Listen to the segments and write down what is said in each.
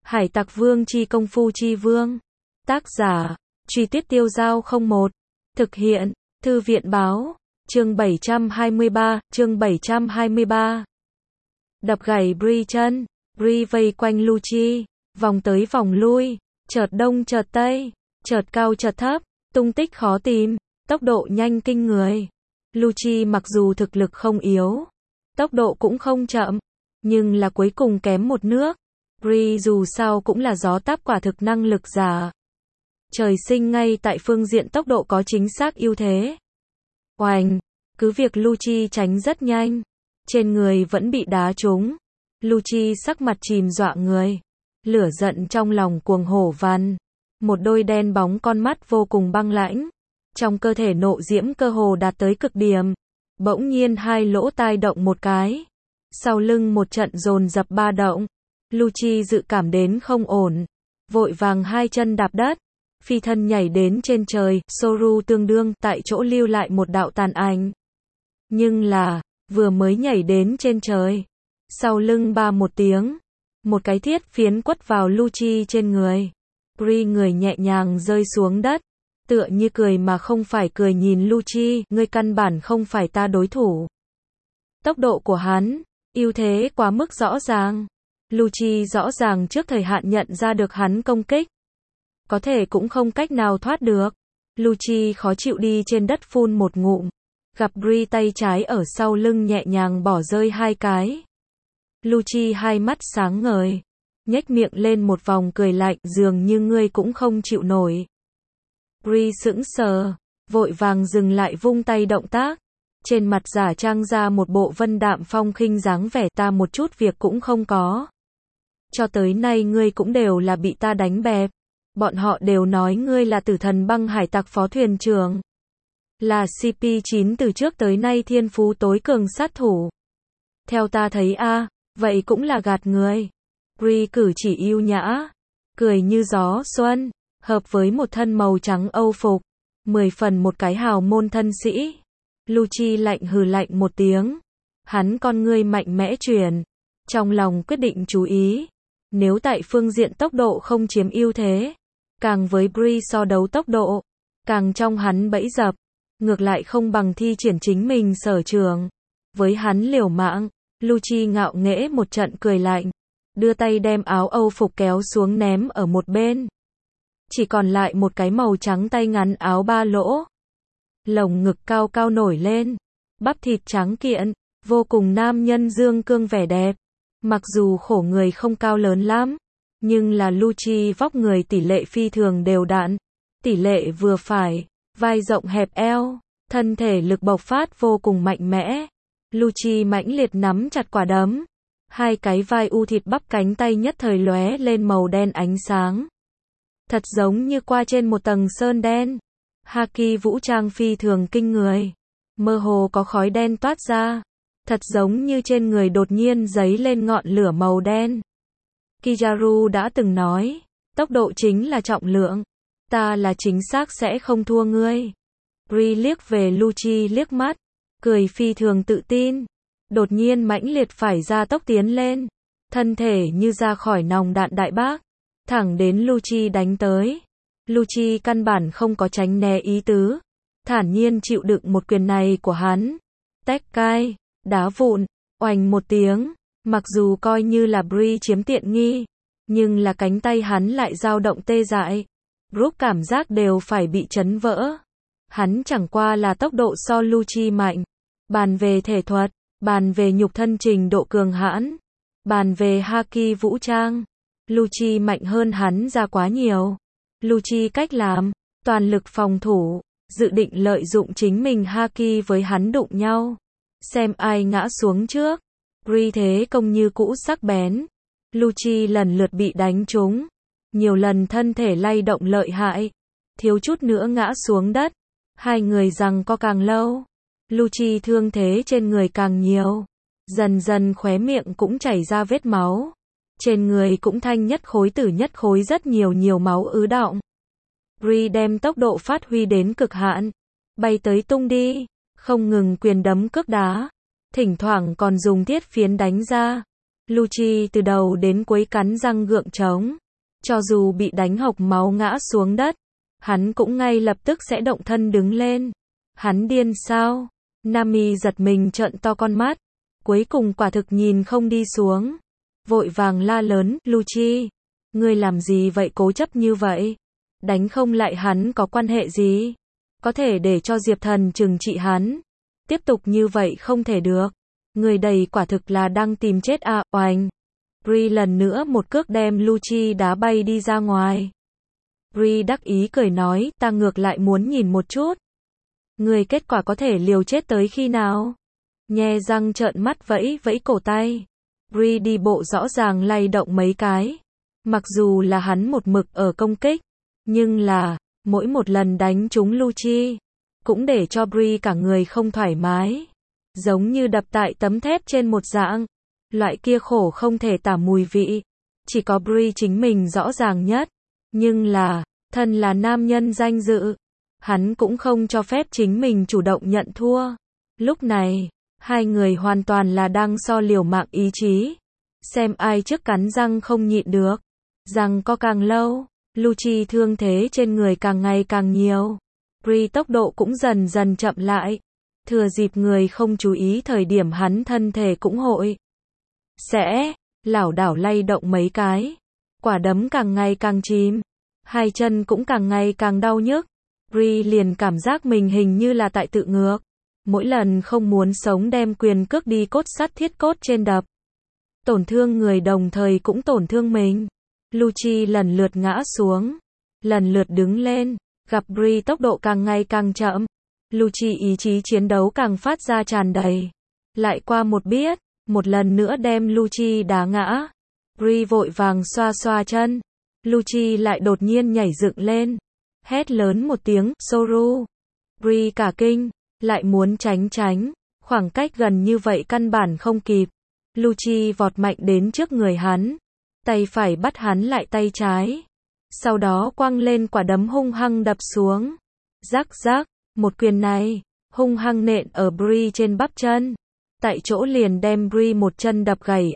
Hải Tặc Vương chi công phu chi vương. Tác giả, Truy Tuyết Tiêu Dao 01. Thực hiện, Thư viện Báo. Chương 723. Đập gãy Bree chân. Bree vây quanh Lucci, vòng tới vòng lui, chợt đông chợt tây, chợt cao chợt thấp, tung tích khó tìm, tốc độ nhanh kinh người. Lucci mặc dù thực lực không yếu, tốc độ cũng không chậm, nhưng là cuối cùng kém một nước. Bree dù sao cũng là gió táp quả thực năng lực giả. Trời sinh ngay tại phương diện tốc độ có chính xác ưu thế. Oành, cứ việc Lucci tránh rất nhanh, trên người vẫn bị đá trúng. Lucci sắc mặt chìm dọa người, lửa giận trong lòng cuồng hổ vằn, một đôi đen bóng con mắt vô cùng băng lãnh, trong cơ thể nộ diễm cơ hồ đạt tới cực điểm. Bỗng nhiên hai lỗ tai động một cái, sau lưng một trận dồn dập ba động. Lucci dự cảm đến không ổn, vội vàng hai chân đạp đất, phi thân nhảy đến trên trời. Soru tương đương tại chỗ lưu lại một đạo tàn ảnh. Nhưng là, vừa mới nhảy đến trên trời, sau lưng ba một tiếng, một cái thiết phiến quất vào Lucci trên người. Bree người nhẹ nhàng rơi xuống đất, tựa như cười mà không phải cười nhìn Lucci, ngươi căn bản không phải ta đối thủ. Tốc độ của hắn, ưu thế quá mức rõ ràng. Lucci rõ ràng trước thời hạn nhận ra được hắn công kích, có thể cũng không cách nào thoát được. Lucci khó chịu đi trên đất phun một ngụm, gặp Bree tay trái ở sau lưng nhẹ nhàng bỏ rơi hai cái. Lucci hai mắt sáng ngời, nhếch miệng lên một vòng cười lạnh, dường như ngươi cũng không chịu nổi. Bree sững sờ, vội vàng dừng lại vung tay động tác, trên mặt giả trang ra một bộ vân đạm phong khinh dáng vẻ, ta một chút việc cũng không có. Cho tới nay ngươi cũng đều là bị ta đánh bẹp. Bọn họ đều nói ngươi là Tử Thần Băng hải tặc phó thuyền trưởng, là CP9 từ trước tới nay thiên phú tối cường sát thủ. Theo ta thấy vậy cũng là gạt người. Bree cử chỉ yêu nhã, cười như gió xuân, hợp với một thân màu trắng âu phục, 10 phần một cái hào môn thân sĩ. Lucci lạnh hừ lạnh một tiếng, hắn con ngươi mạnh mẽ chuyển, trong lòng quyết định chú ý. Nếu tại phương diện tốc độ không chiếm ưu thế, càng với Bree so đấu tốc độ, càng trong hắn bẫy dập, ngược lại không bằng thi triển chính mình sở trường. Với hắn liều mạng. Lucci ngạo nghễ một trận cười lạnh, đưa tay đem áo âu phục kéo xuống ném ở một bên. Chỉ còn lại một cái màu trắng tay ngắn áo ba lỗ. Lồng ngực cao cao nổi lên, bắp thịt trắng kiện, vô cùng nam nhân dương cương vẻ đẹp. Mặc dù khổ người không cao lớn lắm, nhưng là Lucci vóc người tỷ lệ phi thường đều đặn, tỷ lệ vừa phải, vai rộng hẹp eo, thân thể lực bộc phát vô cùng mạnh mẽ. Lucci mãnh liệt nắm chặt quả đấm, hai cái vai u thịt bắp cánh tay nhất thời lóe lên màu đen ánh sáng, thật giống như qua trên một tầng sơn đen. Haki vũ trang phi thường kinh người, mơ hồ có khói đen toát ra, thật giống như trên người đột nhiên giấy lên ngọn lửa màu đen. Kizaru đã từng nói, tốc độ chính là trọng lượng, ta là chính xác sẽ không thua ngươi. Bree liếc về Lucci liếc mắt, cười phi thường tự tin, đột nhiên mãnh liệt phải ra tốc tiến lên, thân thể như ra khỏi nòng đạn đại bác, thẳng đến Lucci đánh tới. Lucci căn bản không có tránh né ý tứ, thản nhiên chịu đựng một quyền này của hắn. Tách cai, đá vụn, oành một tiếng, mặc dù coi như là Bree chiếm tiện nghi, nhưng là cánh tay hắn lại dao động tê dại, Brooke cảm giác đều phải bị chấn vỡ. Hắn chẳng qua là tốc độ so Lucci mạnh, bàn về thể thuật, bàn về nhục thân trình độ cường hãn, bàn về haki vũ trang, Lucci mạnh hơn hắn ra quá nhiều. Lucci cách làm, toàn lực phòng thủ, dự định lợi dụng chính mình haki với hắn đụng nhau, xem ai ngã xuống trước. Bree thế công như cũ sắc bén, Lucci lần lượt bị đánh trúng, nhiều lần thân thể lay động lợi hại, thiếu chút nữa ngã xuống đất. Hai người giằng co càng lâu, Lucci thương thế trên người càng nhiều, dần dần khóe miệng cũng chảy ra vết máu, trên người cũng thanh nhất khối tử nhất khối, rất nhiều máu ứ đọng. Bree đem tốc độ phát huy đến cực hạn, bay tới tung đi, không ngừng quyền đấm cước đá, thỉnh thoảng còn dùng thiết phiến đánh ra. Lucci từ đầu đến cuối cắn răng gượng chống. Cho dù bị đánh hộc máu ngã xuống đất, hắn cũng ngay lập tức sẽ động thân đứng lên. Hắn điên sao? Nami giật mình trợn to con mắt. Cuối cùng quả thực nhìn không đi xuống. Vội vàng la lớn, Lucci, ngươi làm gì vậy, cố chấp như vậy? Đánh không lại hắn có quan hệ gì? Có thể để cho Diệp Thần trừng trị hắn. Tiếp tục như vậy không thể được. Người đầy quả thực là đang tìm chết à, oành. Bree lần nữa một cước đem Lucci đá bay đi ra ngoài. Bree đắc ý cười nói, ta ngược lại muốn nhìn một chút. Người kết quả có thể liều chết tới khi nào? Nhe răng trợn mắt vẫy vẫy cổ tay. Bree đi bộ rõ ràng lay động mấy cái. Mặc dù là hắn một mực ở công kích, nhưng là, mỗi một lần đánh trúng Lucci, cũng để cho Bree cả người không thoải mái. Giống như đập tại tấm thép trên một dạng. Loại kia khổ không thể tả mùi vị. Chỉ có Bree chính mình rõ ràng nhất. Nhưng là, thân là nam nhân danh dự. Hắn cũng không cho phép chính mình chủ động nhận thua. Lúc này, hai người hoàn toàn là đang so liều mạng ý chí. Xem ai trước cắn răng không nhịn được. Răng co càng lâu, Lucci thương thế trên người càng ngày càng nhiều. Bree tốc độ cũng dần dần chậm lại. Thừa dịp người không chú ý thời điểm hắn thân thể cũng hội sẽ lảo đảo lay động mấy cái. Quả đấm càng ngày càng chìm. Hai chân cũng càng ngày càng đau nhức. Bree liền cảm giác mình hình như là tại tự ngược. Mỗi lần không muốn sống đem quyền cước đi cốt sắt thiết cốt trên đập. Tổn thương người đồng thời cũng tổn thương mình. Lucci lần lượt ngã xuống. Lần lượt đứng lên. Gặp Bree tốc độ càng ngày càng chậm. Lucci ý chí chiến đấu càng phát ra tràn đầy. Lại qua một biết. Một lần nữa đem Lucci đá ngã. Bree vội vàng xoa xoa chân. Lucci lại đột nhiên nhảy dựng lên. Hét lớn một tiếng, Soru. Bree cả kinh. Lại muốn tránh. Khoảng cách gần như vậy căn bản không kịp. Lucci vọt mạnh đến trước người hắn. Tay phải bắt hắn lại tay trái. Sau đó quăng lên quả đấm hung hăng đập xuống. Rắc rắc, một quyền này, hung hăng nện ở Bree trên bắp chân. Tại chỗ liền đem Bree một chân đập gãy,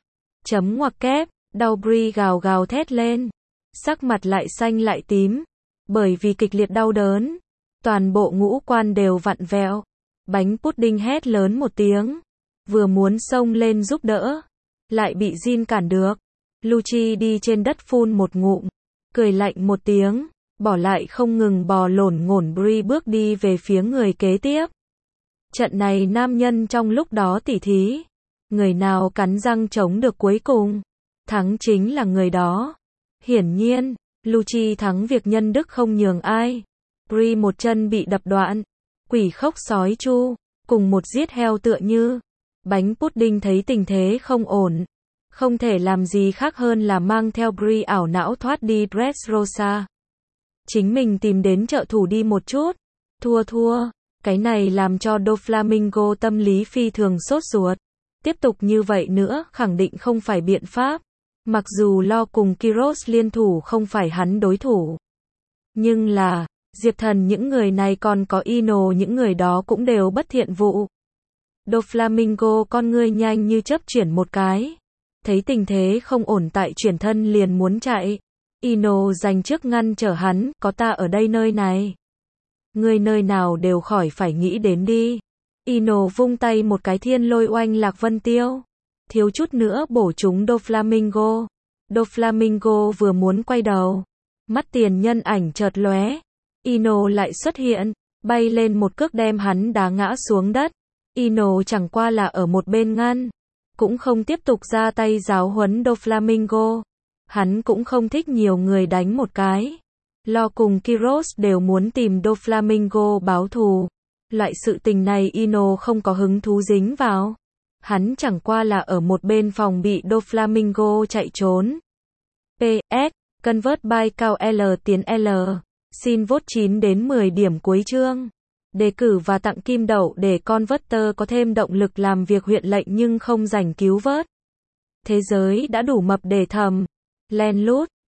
chấm ngoặc kép, đau Bree gào gào thét lên. Sắc mặt lại xanh lại tím. Bởi vì kịch liệt đau đớn. Toàn bộ ngũ quan đều vặn vẹo. Bánh pudding hét lớn một tiếng. Vừa muốn xông lên giúp đỡ. Lại bị Jin cản được. Lucci đi trên đất phun một ngụm. Cười lạnh một tiếng. Bỏ lại không ngừng bò lổn ngổn Bree bước đi về phía người kế tiếp. Trận này nam nhân trong lúc đó tỉ thí. Người nào cắn răng chống được cuối cùng. Thắng chính là người đó. Hiển nhiên, Lucci thắng việc nhân đức không nhường ai. Bree một chân bị đập đoạn. Quỷ khóc sói chu. Cùng một giết heo tựa như. Bánh pudding thấy tình thế không ổn. Không thể làm gì khác hơn là mang theo Bree ảo não thoát đi Dressrosa. Chính mình tìm đến trợ thủ đi một chút. Thua. Cái này làm cho Doflamingo tâm lý phi thường sốt ruột. Tiếp tục như vậy nữa, khẳng định không phải biện pháp. Mặc dù lo cùng Kiros liên thủ không phải hắn đối thủ. Nhưng là, Diệp Thần những người này còn có Ino những người đó cũng đều bất thiện vụ. Doflamingo con ngươi nhanh như chớp chuyển một cái. Thấy tình thế không ổn tại chuyển thân liền muốn chạy. Ino giành trước ngăn trở hắn, có ta ở đây nơi này. Ngươi nơi nào đều khỏi phải nghĩ đến đi. Ino vung tay một cái thiên lôi oanh Lạc Vân Tiêu. Thiếu chút nữa bổ trúng Doflamingo. Doflamingo vừa muốn quay đầu. Mắt tiền nhân ảnh chợt lóe. Ino lại xuất hiện. Bay lên một cước đem hắn đá ngã xuống đất. Ino chẳng qua là ở một bên ngăn. Cũng không tiếp tục ra tay giáo huấn Doflamingo. Hắn cũng không thích nhiều người đánh một cái. Lo cùng Kiros đều muốn tìm Doflamingo báo thù. Loại sự tình này Ino không có hứng thú dính vào. Hắn chẳng qua là ở một bên phòng bị Doflamingo chạy trốn. PS, Convert by cao L tiến L. Xin vote 9 đến 10 điểm cuối chương. Đề cử và tặng kim đậu để Converter có thêm động lực làm việc huyện lệnh nhưng không rảnh cứu vớt. Thế giới đã đủ mập để thầm. Len lút.